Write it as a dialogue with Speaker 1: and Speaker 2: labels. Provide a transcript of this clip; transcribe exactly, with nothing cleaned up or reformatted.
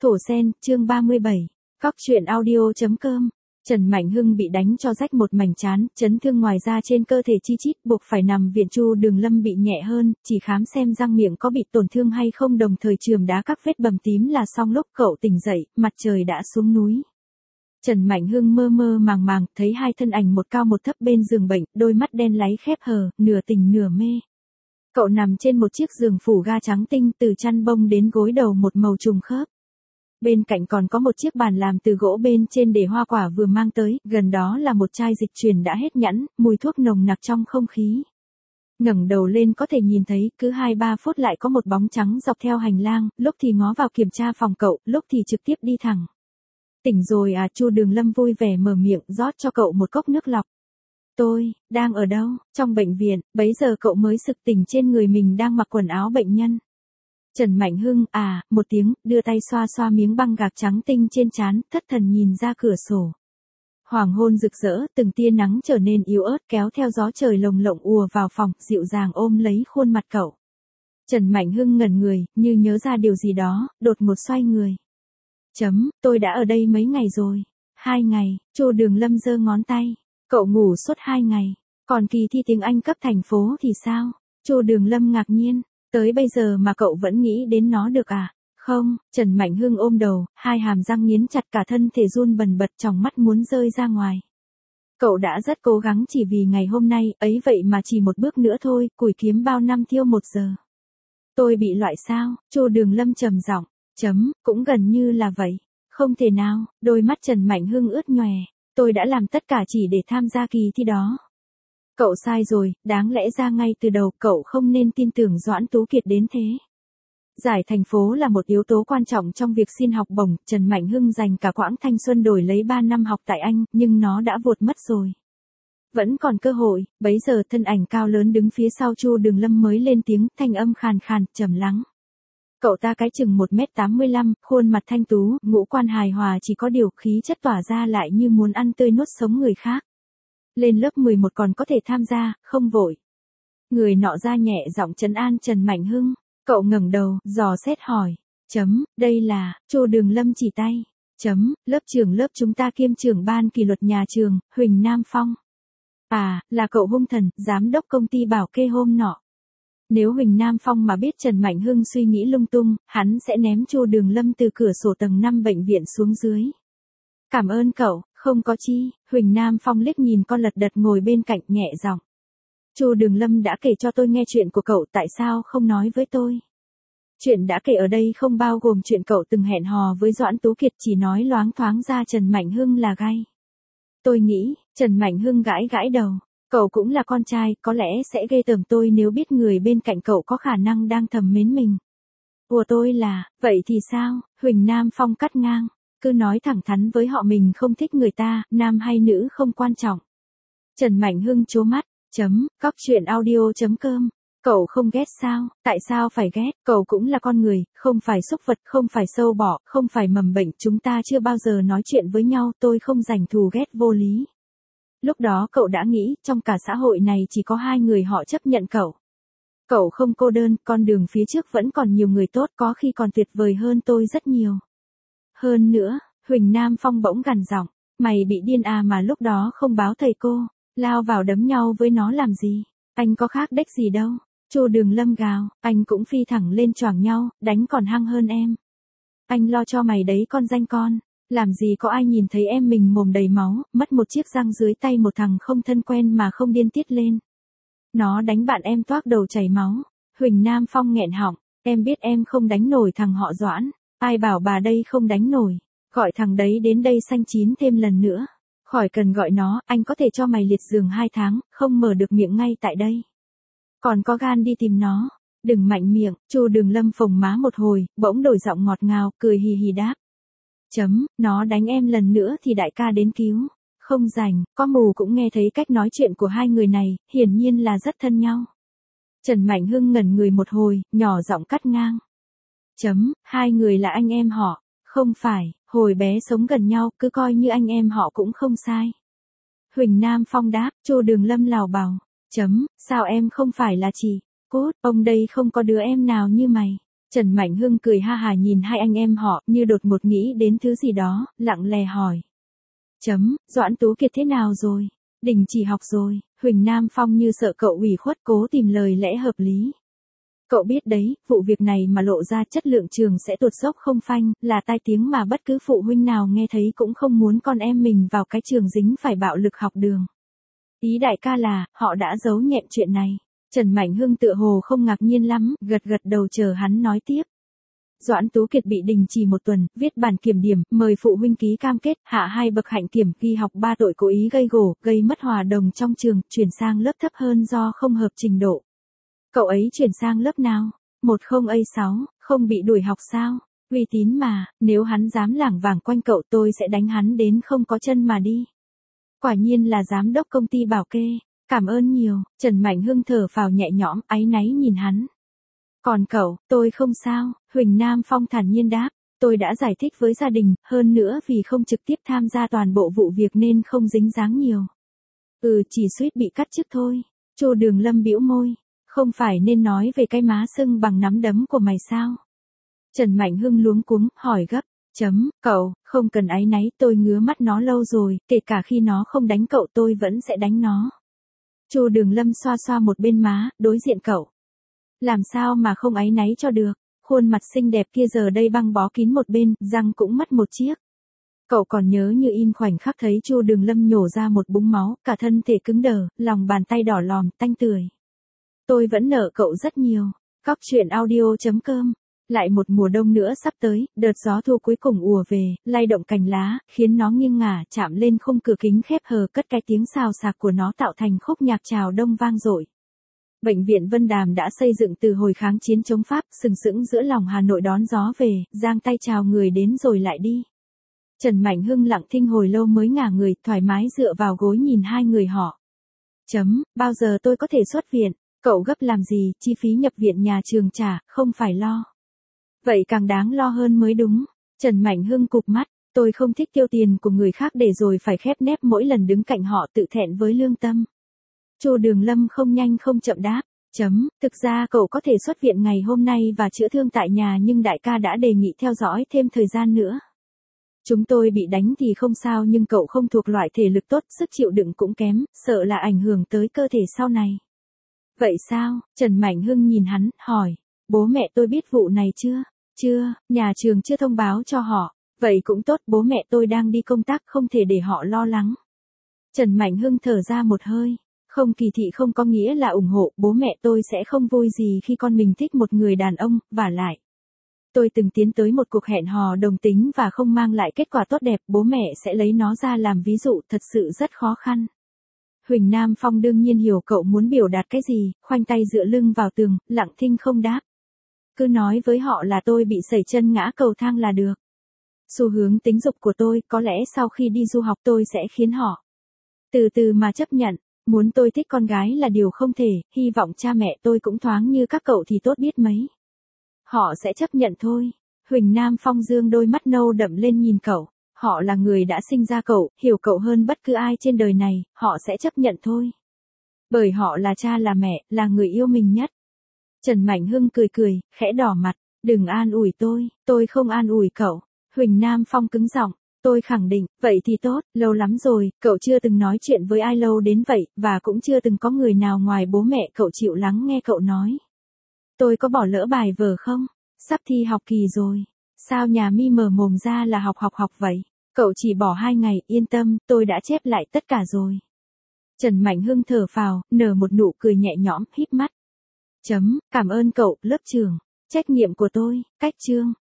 Speaker 1: Thổ Sen, chương ba mươi bảy. Cóc truyện audio.com. Trần Mạnh Hưng bị đánh cho rách một mảnh trán, chấn thương ngoài da trên cơ thể chi chít, buộc phải nằm viện. Chu Đường Lâm bị nhẹ hơn, chỉ khám xem răng miệng có bị tổn thương hay không, đồng thời chườm đá các vết bầm tím là xong. Lúc cậu tỉnh dậy, mặt trời đã xuống núi. Trần Mạnh Hưng mơ mơ màng màng, thấy hai thân ảnh một cao một thấp bên giường bệnh, đôi mắt đen láy khép hờ, nửa tỉnh nửa mê. Cậu nằm trên một chiếc giường phủ ga trắng tinh, từ chăn bông đến gối đầu một màu trùng khớp. Bên cạnh còn có một chiếc bàn làm từ gỗ, bên trên để hoa quả vừa mang tới, gần đó là một chai dịch truyền đã hết nhẵn, mùi thuốc nồng nặc trong không khí. Ngẩng đầu lên có thể nhìn thấy, cứ hai ba phút lại có một bóng trắng dọc theo hành lang, lúc thì ngó vào kiểm tra phòng cậu, lúc thì trực tiếp đi thẳng. Tỉnh rồi à? Chu Đường Lâm vui vẻ mở miệng, rót cho cậu một cốc nước lọc. Tôi, đang ở đâu? Trong bệnh viện. Bấy giờ cậu mới sực tỉnh, trên người mình đang mặc quần áo bệnh nhân. Trần Mạnh Hưng, à, một tiếng, đưa tay xoa xoa miếng băng gạc trắng tinh trên trán, thất thần nhìn ra cửa sổ. Hoàng hôn rực rỡ, từng tia nắng trở nên yếu ớt kéo theo gió trời lồng lộng ùa vào phòng, dịu dàng ôm lấy khuôn mặt cậu. Trần Mạnh Hưng ngẩn người, như nhớ ra điều gì đó, đột ngột xoay người. Chấm, tôi đã ở đây mấy ngày rồi. Hai ngày. Chu Đường Lâm giơ ngón tay. Cậu ngủ suốt hai ngày. Còn kỳ thi tiếng Anh cấp thành phố thì sao? Chu Đường Lâm ngạc nhiên. Tới bây giờ mà cậu vẫn nghĩ đến nó được à? Không. Trần Mạnh Hưng ôm đầu, hai hàm răng nghiến chặt, cả thân thể run bần bật, tròng mắt muốn rơi ra ngoài. Cậu đã rất cố gắng chỉ vì ngày hôm nay, ấy vậy mà chỉ một bước nữa thôi, củi kiếm bao năm thiêu một giờ. Tôi bị loại sao? Chu Đường Lâm trầm giọng. Chấm, cũng gần như là vậy. Không thể nào. Đôi mắt Trần Mạnh Hưng ướt nhòe. Tôi đã làm tất cả chỉ để tham gia kỳ thi đó. Cậu sai rồi, đáng lẽ ra ngay từ đầu cậu không nên tin tưởng Doãn Tú Kiệt đến thế. Giải thành phố là một yếu tố quan trọng trong việc xin học bổng. Trần Mạnh Hưng dành cả quãng thanh xuân đổi lấy ba năm học tại Anh, nhưng nó đã vụt mất rồi. Vẫn còn cơ hội. Bấy giờ thân ảnh cao lớn đứng phía sau Chu Đường Lâm mới lên tiếng, thanh âm khàn khàn, trầm lắng. Cậu ta cái chừng một mét tám mươi lăm, khuôn mặt thanh tú, ngũ quan hài hòa, chỉ có điều khí chất tỏa ra lại như muốn ăn tươi nuốt sống người khác. Lên lớp mười một còn có thể tham gia, không vội. Người nọ ra nhẹ giọng trấn an Trần Mạnh Hưng. Cậu ngẩng đầu, dò xét hỏi. Chấm, đây là, Chu Đường Lâm chỉ tay. Chấm, lớp trưởng lớp chúng ta kiêm trưởng ban kỷ luật nhà trường, Huỳnh Nam Phong. À, là cậu hung thần, giám đốc công ty bảo kê hôm nọ. Nếu Huỳnh Nam Phong mà biết Trần Mạnh Hưng suy nghĩ lung tung, hắn sẽ ném Chu Đường Lâm từ cửa sổ tầng năm bệnh viện xuống dưới. Cảm ơn cậu, không có chi. Huỳnh Nam Phong liếc nhìn con lật đật ngồi bên cạnh, nhẹ giọng. Chu Đường Lâm đã kể cho tôi nghe chuyện của cậu, tại sao không nói với tôi? Chuyện đã kể ở đây không bao gồm chuyện cậu từng hẹn hò với Doãn Tú Kiệt, chỉ nói loáng thoáng ra Trần Mạnh Hưng là gay. Tôi nghĩ, Trần Mạnh Hưng gãi gãi đầu. Cậu cũng là con trai, có lẽ sẽ ghê tởm tôi nếu biết người bên cạnh cậu có khả năng đang thầm mến mình. Của tôi là, vậy thì sao? Huỳnh Nam Phong cắt ngang. Cứ nói thẳng thắn với họ mình không thích người ta, nam hay nữ không quan trọng. Trần Mạnh Hưng trố mắt. Chấm, cóc truyện audio.com. Cậu không ghét sao? Tại sao phải ghét? Cậu cũng là con người, không phải súc vật, không phải sâu bọ, không phải mầm bệnh. Chúng ta chưa bao giờ nói chuyện với nhau, tôi không dành thù ghét vô lý. Lúc đó cậu đã nghĩ, trong cả xã hội này chỉ có hai người họ chấp nhận cậu. Cậu không cô đơn, con đường phía trước vẫn còn nhiều người tốt, có khi còn tuyệt vời hơn tôi rất nhiều. Hơn nữa, Huỳnh Nam Phong bỗng gằn giọng, mày bị điên à mà lúc đó không báo thầy cô, lao vào đấm nhau với nó làm gì? Anh có khác đếch gì đâu. Chu Đường Lâm gào, anh cũng phi thẳng lên choảng nhau, đánh còn hăng hơn em. Anh lo cho mày đấy con danh con. Làm gì có ai nhìn thấy em mình mồm đầy máu, mất một chiếc răng dưới tay một thằng không thân quen mà không điên tiết lên. Nó đánh bạn em toác đầu chảy máu. Huỳnh Nam Phong nghẹn họng, em biết em không đánh nổi thằng họ Doãn. Ai bảo bà đây không đánh nổi. Gọi thằng đấy đến đây xanh chín thêm lần nữa. Khỏi cần gọi nó, anh có thể cho mày liệt giường hai tháng, không mở được miệng ngay tại đây. Còn có gan đi tìm nó. Đừng mạnh miệng. Chu Đường Lâm phồng má một hồi, bỗng đổi giọng ngọt ngào, cười hì hì đáp. Chấm, nó đánh em lần nữa thì đại ca đến cứu. Không rảnh, có mù cũng nghe thấy cách nói chuyện của hai người này, hiển nhiên là rất thân nhau. Trần Mạnh Hưng ngẩn người một hồi, nhỏ giọng cắt ngang. Chấm, hai người là anh em họ. Không phải, hồi bé sống gần nhau, cứ coi như anh em họ cũng không sai. Huỳnh Nam Phong đáp. Chu Đường Lâm lào bào. Chấm, sao em không phải là chị? Cút, ông đây không có đứa em nào như mày. Trần Mạnh Hưng cười ha hà nhìn hai anh em họ, như đột ngột nghĩ đến thứ gì đó, lặng lè hỏi. Chấm, Doãn Tú Kiệt thế nào rồi? Đình chỉ học rồi. Huỳnh Nam Phong như sợ cậu ủy khuất cố tìm lời lẽ hợp lý. Cậu biết đấy, vụ việc này mà lộ ra chất lượng trường sẽ tuột dốc không phanh, là tai tiếng mà bất cứ phụ huynh nào nghe thấy cũng không muốn con em mình vào cái trường dính phải bạo lực học đường. Ý đại ca là, họ đã giấu nhẹm chuyện này. Trần Mạnh Hưng tựa hồ không ngạc nhiên lắm, gật gật đầu chờ hắn nói tiếp. Doãn Tú Kiệt bị đình chỉ một tuần, viết bản kiểm điểm, mời phụ huynh ký cam kết, hạ hai bậc hạnh kiểm, ghi học ba tội cố ý gây gổ, gây mất hòa đồng trong trường, chuyển sang lớp thấp hơn do không hợp trình độ. Cậu ấy chuyển sang lớp nào? một không A sáu, không bị đuổi học sao? Uy tín mà, nếu hắn dám lảng vảng quanh cậu tôi sẽ đánh hắn đến không có chân mà đi. Quả nhiên là giám đốc công ty bảo kê. Cảm ơn nhiều. Trần Mạnh Hưng thở phào nhẹ nhõm, áy náy nhìn hắn. Còn cậu, tôi không sao. Huỳnh Nam Phong thản nhiên đáp. Tôi đã giải thích với gia đình, hơn nữa vì không trực tiếp tham gia toàn bộ vụ việc nên không dính dáng nhiều. Ừ, chỉ suýt bị cắt chức thôi. Chu Đường Lâm bĩu môi. Không phải nên nói về cái má sưng bằng nắm đấm của mày sao? Trần Mạnh Hưng luống cuống, hỏi gấp. Chấm, cậu, không cần áy náy, tôi ngứa mắt nó lâu rồi, kể cả khi nó không đánh cậu tôi vẫn sẽ đánh nó. Chu Đường Lâm xoa xoa một bên má, đối diện cậu. Làm sao mà không áy náy cho được, khuôn mặt xinh đẹp kia giờ đây băng bó kín một bên, răng cũng mất một chiếc. Cậu còn nhớ như in khoảnh khắc thấy Chu Đường Lâm nhổ ra một búng máu, cả thân thể cứng đờ, lòng bàn tay đỏ lòm, tanh tưởi. Tôi vẫn nợ cậu rất nhiều. Cóc truyện audio chấm com. Lại một mùa đông nữa sắp tới, đợt gió thu cuối cùng ùa về, lay động cành lá, khiến nó nghiêng ngả chạm lên khung cửa kính khép hờ, cất cái tiếng xào xạc của nó tạo thành khúc nhạc chào đông vang dội. Bệnh viện Vân Đàm đã xây dựng từ hồi kháng chiến chống Pháp, sừng sững giữa lòng Hà Nội đón gió về, giang tay chào người đến rồi lại đi. Trần Mạnh Hưng lặng thinh hồi lâu mới ngả người, thoải mái dựa vào gối nhìn hai người họ. Chấm, bao giờ tôi có thể xuất viện? Cậu gấp làm gì, chi phí nhập viện nhà trường trả, không phải lo. Vậy càng đáng lo hơn mới đúng. Trần Mạnh Hưng cụp mắt, tôi không thích tiêu tiền của người khác để rồi phải khép nép mỗi lần đứng cạnh họ tự thẹn với lương tâm. Chu Đường Lâm không nhanh không chậm đáp. Chấm, thực ra cậu có thể xuất viện ngày hôm nay và chữa thương tại nhà nhưng đại ca đã đề nghị theo dõi thêm thời gian nữa. Chúng tôi bị đánh thì không sao nhưng cậu không thuộc loại thể lực tốt, sức chịu đựng cũng kém, sợ là ảnh hưởng tới cơ thể sau này. Vậy sao? Trần Mạnh Hưng nhìn hắn, hỏi. Bố mẹ tôi biết vụ này chưa? Chưa, nhà trường chưa thông báo cho họ. Vậy cũng tốt, bố mẹ tôi đang đi công tác không thể để họ lo lắng. Trần Mạnh Hưng thở ra một hơi. Không kỳ thị không có nghĩa là ủng hộ, bố mẹ tôi sẽ không vui gì khi con mình thích một người đàn ông, vả lại. Tôi từng tiến tới một cuộc hẹn hò đồng tính và không mang lại kết quả tốt đẹp, bố mẹ sẽ lấy nó ra làm ví dụ, thật sự rất khó khăn. Huỳnh Nam Phong đương nhiên hiểu cậu muốn biểu đạt cái gì, khoanh tay dựa lưng vào tường, lặng thinh không đáp. Cứ nói với họ là tôi bị sẩy chân ngã cầu thang là được. Xu hướng tính dục của tôi, có lẽ sau khi đi du học tôi sẽ khiến họ từ từ mà chấp nhận. Muốn tôi thích con gái là điều không thể, hy vọng cha mẹ tôi cũng thoáng như các cậu thì tốt biết mấy. Họ sẽ chấp nhận thôi. Huỳnh Nam Phong dương đôi mắt nâu đậm lên nhìn cậu. Họ là người đã sinh ra cậu, hiểu cậu hơn bất cứ ai trên đời này, họ sẽ chấp nhận thôi. Bởi họ là cha là mẹ, là người yêu mình nhất. Trần Mạnh Hưng cười cười, khẽ đỏ mặt, đừng an ủi tôi, tôi không an ủi cậu. Huỳnh Nam Phong cứng giọng, tôi khẳng định, vậy thì tốt, lâu lắm rồi, cậu chưa từng nói chuyện với ai lâu đến vậy, và cũng chưa từng có người nào ngoài bố mẹ cậu chịu lắng nghe cậu nói. Tôi có bỏ lỡ bài vở không? Sắp thi học kỳ rồi. Sao nhà mi mở mồm ra là học học học vậy? Cậu chỉ bỏ hai ngày, yên tâm, tôi đã chép lại tất cả rồi. Trần Mạnh Hưng thở phào, nở một nụ cười nhẹ nhõm, híp mắt. Chấm, cảm ơn cậu, lớp trưởng. Trách nhiệm của tôi, cách chương.